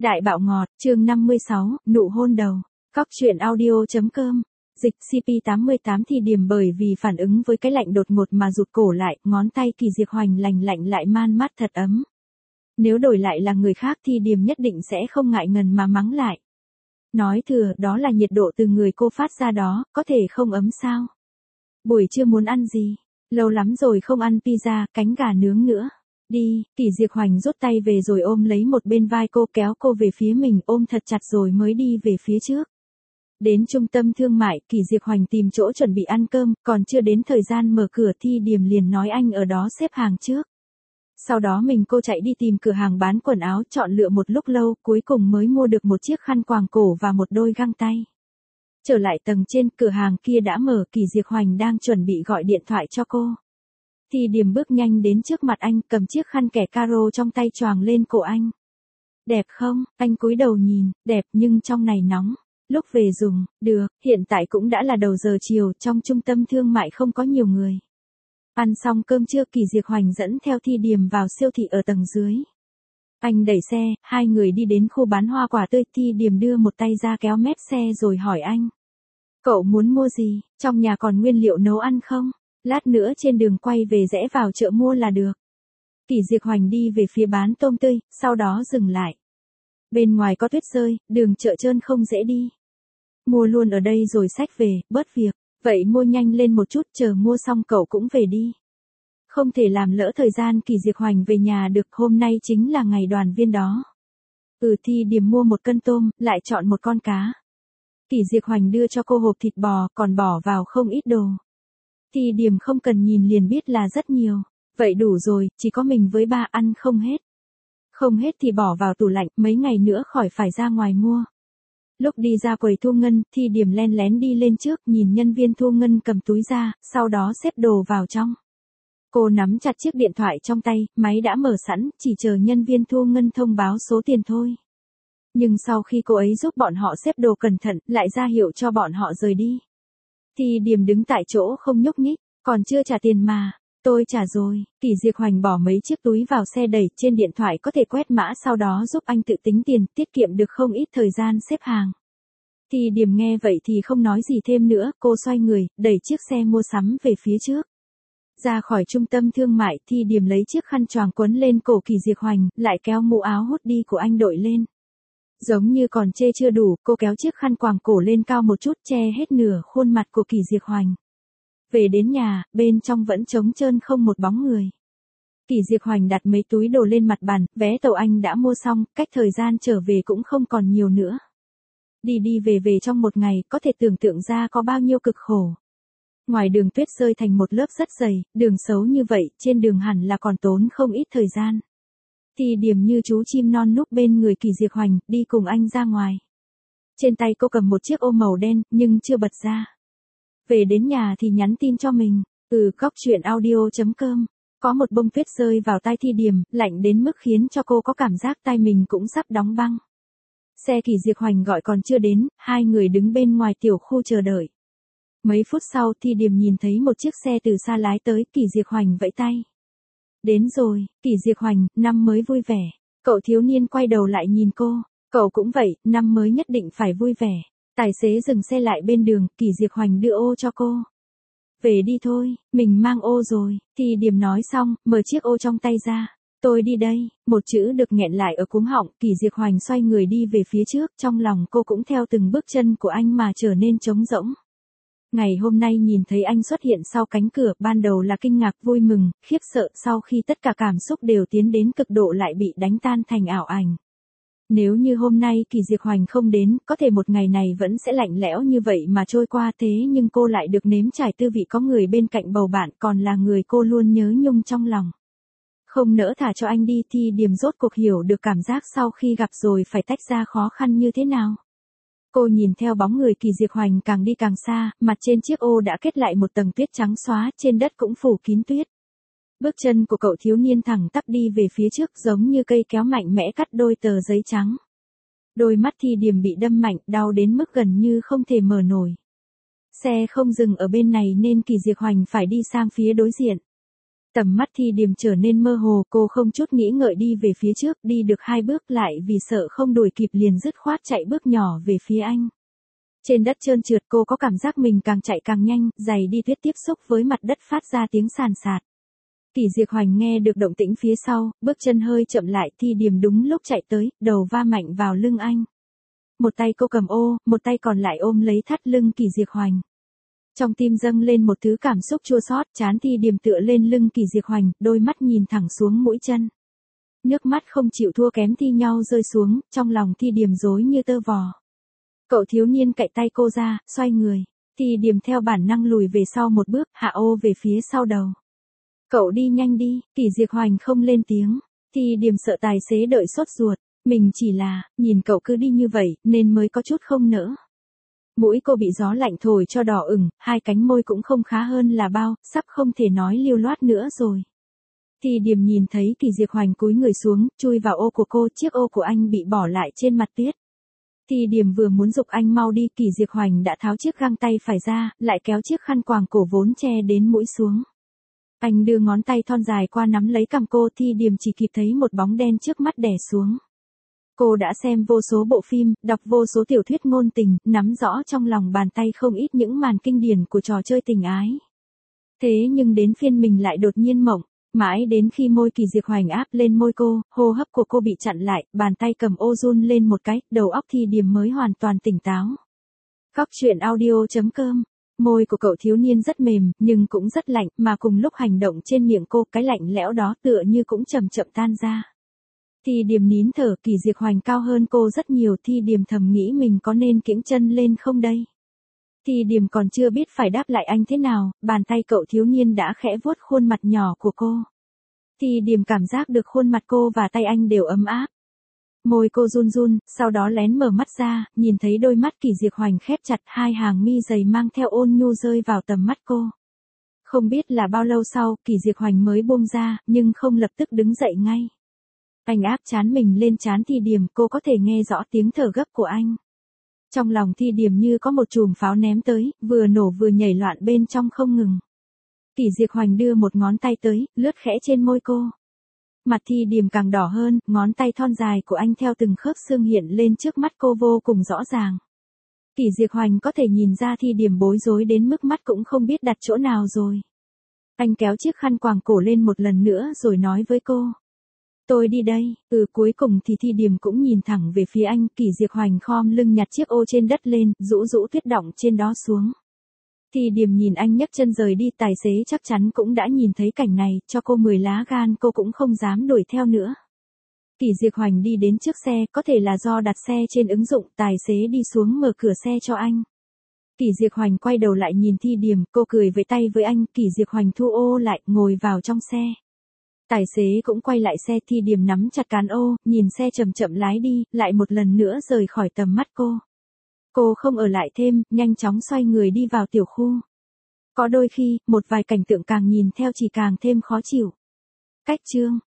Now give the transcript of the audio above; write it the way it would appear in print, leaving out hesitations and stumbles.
Đại bạo ngọt, chương 56, nụ hôn đầu. Cóc truyện audio.com. Dịch CP88 thì điểm bởi vì phản ứng với cái lạnh đột ngột mà rụt cổ lại, ngón tay Kỳ Diệp Hoành lành lạnh lại man mát thật ấm. Nếu đổi lại là người khác thì điểm nhất định sẽ không ngại ngần mà mắng lại. Nói thừa, đó là nhiệt độ từ người cô phát ra đó, có thể không ấm sao? Buổi trưa muốn ăn gì? Lâu lắm rồi không ăn pizza, cánh gà nướng nữa. Đi, Kỳ Diệp Hoành rút tay về rồi ôm lấy một bên vai cô, kéo cô về phía mình, ôm thật chặt rồi mới đi về phía trước. Đến trung tâm thương mại, Kỳ Diệp Hoành tìm chỗ chuẩn bị ăn cơm, còn chưa đến thời gian mở cửa Thi Điềm liền nói anh ở đó xếp hàng trước. Sau đó cô chạy đi tìm cửa hàng bán quần áo, chọn lựa một lúc lâu, cuối cùng mới mua được một chiếc khăn quàng cổ và một đôi găng tay. Trở lại tầng trên, cửa hàng kia đã mở, Kỳ Diệp Hoành đang chuẩn bị gọi điện thoại cho cô. Thi Điềm bước nhanh đến trước mặt anh, cầm chiếc khăn kẻ caro trong tay choàng lên cổ anh. Đẹp không? Anh cúi đầu nhìn, đẹp nhưng trong này nóng. Lúc về dùng, được, hiện tại cũng đã là đầu giờ chiều, trong trung tâm thương mại không có nhiều người. Ăn xong cơm trưa, Kỳ Diệp Hoành dẫn theo Thi Điềm vào siêu thị ở tầng dưới. Anh đẩy xe, hai người đi đến khu bán hoa quả tươi, Thi Điềm đưa một tay ra kéo mép xe rồi hỏi anh. Cậu muốn mua gì? Trong nhà còn nguyên liệu nấu ăn không? Lát nữa trên đường quay về rẽ vào chợ mua là được. Kỳ Diệp Hoành đi về phía bán tôm tươi, sau đó dừng lại. Bên ngoài có tuyết rơi, đường chợ trơn không dễ đi. Mua luôn ở đây rồi xách về, bớt việc. Vậy mua nhanh lên một chút, chờ mua xong cậu cũng về đi. Không thể làm lỡ thời gian Kỳ Diệp Hoành về nhà được, hôm nay chính là ngày đoàn viên đó. Thi Điềm mua một cân tôm, lại chọn một con cá. Kỳ Diệp Hoành đưa cho cô hộp thịt bò, còn bỏ vào không ít đồ. Thi Điềm không cần nhìn liền biết là rất nhiều. Vậy đủ rồi, chỉ có mình với ba ăn không hết. Không hết thì bỏ vào tủ lạnh, mấy ngày nữa khỏi phải ra ngoài mua. Lúc đi ra quầy thu ngân, Thi Điềm len lén đi lên trước, nhìn nhân viên thu ngân cầm túi ra, sau đó xếp đồ vào trong. Cô nắm chặt chiếc điện thoại trong tay, máy đã mở sẵn, chỉ chờ nhân viên thu ngân thông báo số tiền thôi. Nhưng sau khi cô ấy giúp bọn họ xếp đồ cẩn thận, lại ra hiệu cho bọn họ rời đi. Thi Điềm đứng tại chỗ không nhúc nhích, còn chưa trả tiền mà. Tôi trả rồi. Kỳ Diệp Hoành bỏ mấy chiếc túi vào xe đẩy, trên điện thoại có thể quét mã, sau đó giúp anh tự tính tiền, tiết kiệm được không ít thời gian xếp hàng. Thi Điềm nghe vậy thì không nói gì thêm nữa, cô xoay người, đẩy chiếc xe mua sắm về phía trước. Ra khỏi trung tâm thương mại, Thi Điềm lấy chiếc khăn choàng quấn lên cổ Kỳ Diệp Hoành, lại kéo mũ áo hoodie của anh đội lên. Giống như còn chê chưa đủ, cô kéo chiếc khăn quàng cổ lên cao một chút, che hết nửa khuôn mặt của Kỳ Diệp Hoành. Về đến nhà, bên trong vẫn trống trơn không một bóng người. Kỳ Diệp Hoành đặt mấy túi đồ lên mặt bàn, vé tàu anh đã mua xong, cách thời gian trở về cũng không còn nhiều nữa. Đi về trong một ngày, có thể tưởng tượng ra có bao nhiêu cực khổ. Ngoài đường tuyết rơi thành một lớp rất dày, đường xấu như vậy, trên đường hẳn là còn tốn không ít thời gian. Thi Điềm như chú chim non núp bên người Kỳ Diệp Hoành, đi cùng anh ra ngoài. Trên tay cô cầm một chiếc ô màu đen, nhưng chưa bật ra. Về đến nhà thì nhắn tin cho mình. Cóc truyện audio.com. Có một bông tuyết rơi vào tai Thi Điềm, lạnh đến mức khiến cho cô có cảm giác tai mình cũng sắp đóng băng. Xe Kỳ Diệp Hoành gọi còn chưa đến, hai người đứng bên ngoài tiểu khu chờ đợi. Mấy phút sau, Thi Điềm nhìn thấy một chiếc xe từ xa lái tới, Kỳ Diệp Hoành vẫy tay. Đến rồi. Kỳ Diệp Hoành, năm mới vui vẻ. Cậu thiếu niên quay đầu lại nhìn cô. Cậu cũng vậy, năm mới nhất định phải vui vẻ. Tài xế dừng xe lại bên đường, Kỳ Diệp Hoành đưa ô cho cô. Về đi thôi, mình mang ô rồi. Thi Điềm nói xong, mở chiếc ô trong tay ra. Tôi đi đây. Một chữ được nghẹn lại ở cuống họng, Kỳ Diệp Hoành xoay người đi về phía trước, trong lòng cô cũng theo từng bước chân của anh mà trở nên trống rỗng. Ngày hôm nay nhìn thấy anh xuất hiện sau cánh cửa, ban đầu là kinh ngạc, vui mừng, khiếp sợ, sau khi tất cả cảm xúc đều tiến đến cực độ lại bị đánh tan thành ảo ảnh. Nếu như hôm nay Kỳ Diệp Hoành không đến, có thể một ngày này vẫn sẽ lạnh lẽo như vậy mà trôi qua, thế nhưng cô lại được nếm trải tư vị có người bên cạnh bầu bạn, còn là người cô luôn nhớ nhung trong lòng. Không nỡ thả cho anh đi, Thi Điềm rốt cuộc hiểu được cảm giác sau khi gặp rồi phải tách ra khó khăn như thế nào. Cô nhìn theo bóng người Kỳ Diệp Hoành càng đi càng xa, mặt trên chiếc ô đã kết lại một tầng tuyết trắng xóa, trên đất cũng phủ kín tuyết. Bước chân của cậu thiếu niên thẳng tắp đi về phía trước, giống như cây kéo mạnh mẽ cắt đôi tờ giấy trắng. Đôi mắt Thi Điềm bị đâm mạnh, đau đến mức gần như không thể mở nổi. Xe không dừng ở bên này nên Kỳ Diệp Hoành phải đi sang phía đối diện. Tầm mắt Thi Điềm trở nên mơ hồ, cô không chút nghĩ ngợi đi về phía trước, đi được 2 bước lại vì sợ không đuổi kịp liền dứt khoát chạy bước nhỏ về phía anh. Trên đất trơn trượt cô có cảm giác mình càng chạy càng nhanh, giày đi tuyết tiếp xúc với mặt đất phát ra tiếng sàn sạt. Kỷ Diệp Hoành nghe được động tĩnh phía sau, bước chân hơi chậm lại, Thi Điềm đúng lúc chạy tới, đầu va mạnh vào lưng anh. Một tay cô cầm ô, một tay còn lại ôm lấy thắt lưng Kỷ Diệp Hoành. Trong tim dâng lên một thứ cảm xúc chua xót, trán Thi Điềm tựa lên lưng Kỷ Diệp Hoành, đôi mắt nhìn thẳng xuống mũi chân. Nước mắt không chịu thua kém thi nhau rơi xuống, trong lòng Thi Điềm rối như tơ vò. Cậu thiếu niên cạy tay cô ra, xoay người. Thi Điềm theo bản năng lùi về sau một bước, hạ ô về phía sau đầu. Cậu đi nhanh đi, Kỷ Diệp Hoành không lên tiếng. Thi Điềm sợ tài xế đợi sốt ruột. Mình chỉ là, nhìn cậu cứ đi như vậy, nên mới có chút không nỡ. Mũi cô bị gió lạnh thổi cho đỏ ửng, hai cánh môi cũng không khá hơn là bao, sắp không thể nói lưu loát nữa rồi. Thi Điềm nhìn thấy Kỷ Diệp Hoành cúi người xuống, chui vào ô của cô, chiếc ô của anh bị bỏ lại trên mặt tuyết. Thi Điềm vừa muốn giục anh mau đi, Kỷ Diệp Hoành đã tháo chiếc găng tay phải ra, lại kéo chiếc khăn quàng cổ vốn che đến mũi xuống. Anh đưa ngón tay thon dài qua nắm lấy cằm cô, Thi Điềm chỉ kịp thấy một bóng đen trước mắt đè xuống. Cô đã xem vô số bộ phim, đọc vô số tiểu thuyết ngôn tình, nắm rõ trong lòng bàn tay không ít những màn kinh điển của trò chơi tình ái. Thế nhưng đến phiên mình lại đột nhiên mộng, mãi đến khi môi Kỷ Diệp Hoành áp lên môi cô, hô hấp của cô bị chặn lại, bàn tay cầm ô run lên một cái, đầu óc Thi Điềm mới hoàn toàn tỉnh táo. Góc truyện audio.com. Môi của cậu thiếu niên rất mềm, nhưng cũng rất lạnh, mà cùng lúc hành động trên miệng cô, cái lạnh lẽo đó tựa như cũng chậm chậm tan ra. Thi Điềm nín thở, Kỷ Diệp Hoành cao hơn cô rất nhiều, Thi Điềm thầm nghĩ mình có nên kiễng chân lên không đây. Thi Điềm còn chưa biết phải đáp lại anh thế nào, bàn tay cậu thiếu niên đã khẽ vuốt khuôn mặt nhỏ của cô. Thi Điềm cảm giác được khuôn mặt cô và tay anh đều ấm áp. Môi cô run run, sau đó lén mở mắt ra, nhìn thấy đôi mắt Kỷ Diệp Hoành khép chặt, hai hàng mi dày mang theo ôn nhu rơi vào tầm mắt cô. Không biết là bao lâu sau, Kỷ Diệp Hoành mới buông ra, nhưng không lập tức đứng dậy ngay. Anh áp trán mình lên trán Thi Điềm, cô có thể nghe rõ tiếng thở gấp của anh. Trong lòng Thi Điềm như có một chùm pháo ném tới, vừa nổ vừa nhảy loạn bên trong không ngừng. Kỷ Diệp Hoành đưa một ngón tay tới, lướt khẽ trên môi cô. Mặt Thi Điềm càng đỏ hơn, ngón tay thon dài của anh theo từng khớp xương hiện lên trước mắt cô vô cùng rõ ràng. Kỷ Diệp Hoành có thể nhìn ra Thi Điềm bối rối đến mức mắt cũng không biết đặt chỗ nào rồi. Anh kéo chiếc khăn quàng cổ lên một lần nữa rồi nói với cô. Tôi đi đây, cuối cùng thì Thi Điềm cũng nhìn thẳng về phía anh, Kỷ Diệp Hoành khom lưng nhặt chiếc ô trên đất lên, rũ rũ tuyết đọng trên đó xuống. Thi Điềm nhìn anh nhấc chân rời đi, tài xế chắc chắn cũng đã nhìn thấy cảnh này, cho cô 10 lá gan cô cũng không dám đuổi theo nữa. Kỷ Diệp Hoành đi đến trước xe, có thể là do đặt xe trên ứng dụng, tài xế đi xuống mở cửa xe cho anh. Kỷ Diệp Hoành quay đầu lại nhìn Thi Điềm, cô cười vẫy tay với anh, Kỷ Diệp Hoành thu ô lại, ngồi vào trong xe. Tài xế cũng quay lại xe, Thi Điềm nắm chặt cán ô, nhìn xe chậm chậm lái đi, lại một lần nữa rời khỏi tầm mắt cô. Cô không ở lại thêm, nhanh chóng xoay người đi vào tiểu khu. Có đôi khi, một vài cảnh tượng càng nhìn theo chỉ càng thêm khó chịu. Cách chương